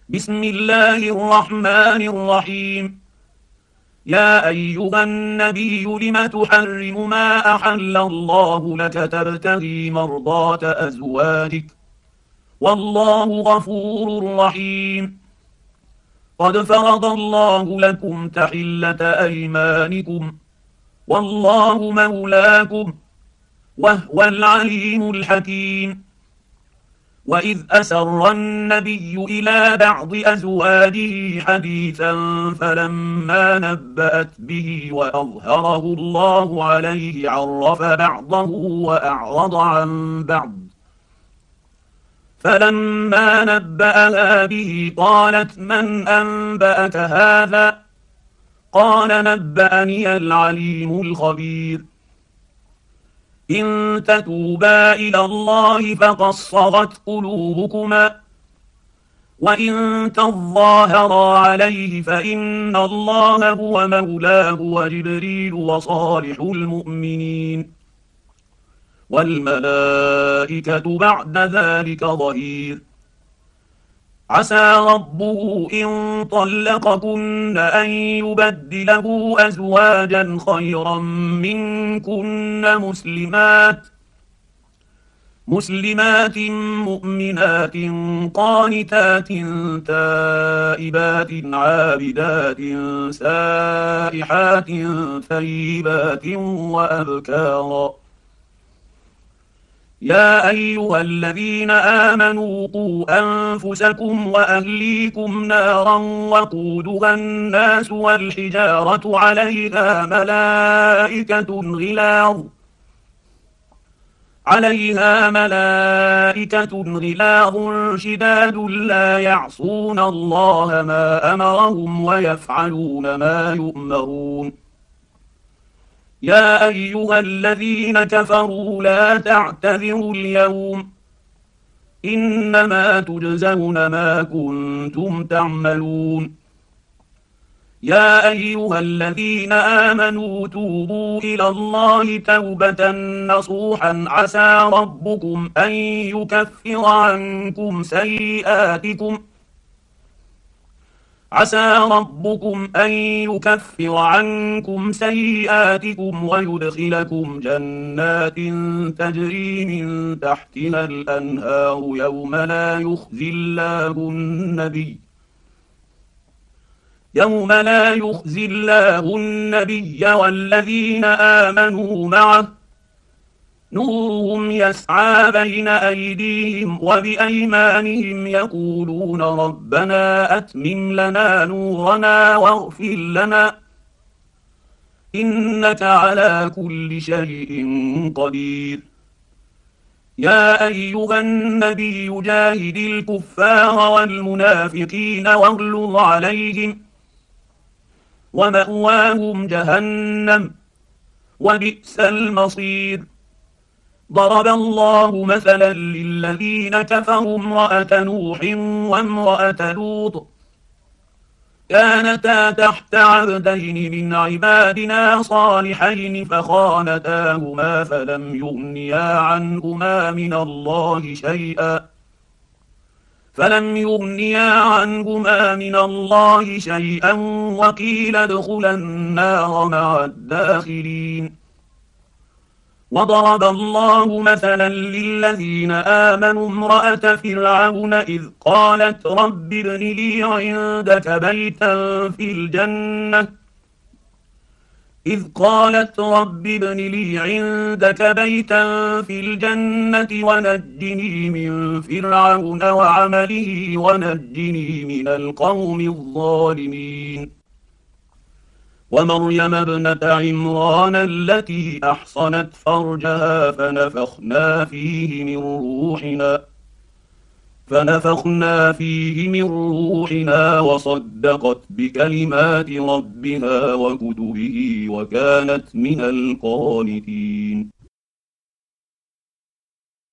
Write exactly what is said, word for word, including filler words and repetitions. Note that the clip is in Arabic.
بسم الله الرحمن الرحيم. يا أيها النبي لم تحرم ما أحل الله لك تبتغي مرضات أزواجك والله غفور رحيم. قد فرض الله لكم تحلة أيمانكم والله مولاكم وهو العليم الحكيم. وإذ أسر النبي إلى بعض أزواجه حديثا فلما نبأت به وأظهره الله عليه عرف بعضه وأعرض عن بعض، فلما نبأها به قالت من أنبأك هذا؟ قال نبأني العليم الخبير. إن تتوبا إلى الله فقد صغت قلوبكما وإن تظاهرا عليه فإن الله هو مولاه وجبريل وصالح المؤمنين والملائكة بعد ذلك ظهير. عسى ربه إن طلقكن أن يبدله أزواجا خيرا منكن مسلمات مسلمات مؤمنات قانتات تائبات عابدات سائحات ثيبات وأبكارا. يا أيها الذين آمنوا قوا أنفسكم وأهليكم نارا وقودها الناس والحجارة عليها ملائكة غلاظ عليها ملائكة غلاظ شداد لا يعصون الله ما أمرهم ويفعلون ما يؤمرون. يا أيها الذين كفروا لا تعتذروا اليوم إنما تجزون ما كنتم تعملون. يا أيها الذين آمنوا توبوا إلى الله توبة نصوحا عسى ربكم أن يكفر عنكم سيئاتكم عسى ربكم أن يكفر عنكم سيئاتكم ويدخلكم جنات تجري من تحتها الأنهار يوم لا يخزي الله النبي يوم لا يخزي الله النبي والذين آمنوا معه نورهم يسعى بين أيديهم وبأيمانهم يقولون ربنا أتمم لنا نورنا واغفر لنا إنك على كل شيء قدير. يا أيها النبي جاهد الكفار والمنافقين واغلظ عليهم ومأواهم جهنم وبئس المصير. ضرب الله مثلا للذين كفروا امرأة نوح وامرأة لوط كانتا تحت عبدين من عبادنا صالحين فخانتاهما فلم يغنيا عنهما من الله شيئا فلم يغنيا عنهما من الله شيئا وقيل ادخلا النار مع الداخلين. وضرب الله مثلا للذين آمنوا امرأة فرعون إذ قالت رب ابن لي عندك بيتا في الجنة إذ قالت رب ابن لي عندك بيتا في الجنة ونجني من فرعون وعمله ونجني من القوم الظالمين. ومريم ابنة عمران التي أحصنت فرجها فنفخنا فيه من روحنا فنفخنا فيه من روحنا وصدقت بكلمات ربها وكتبه وكانت من القانتين.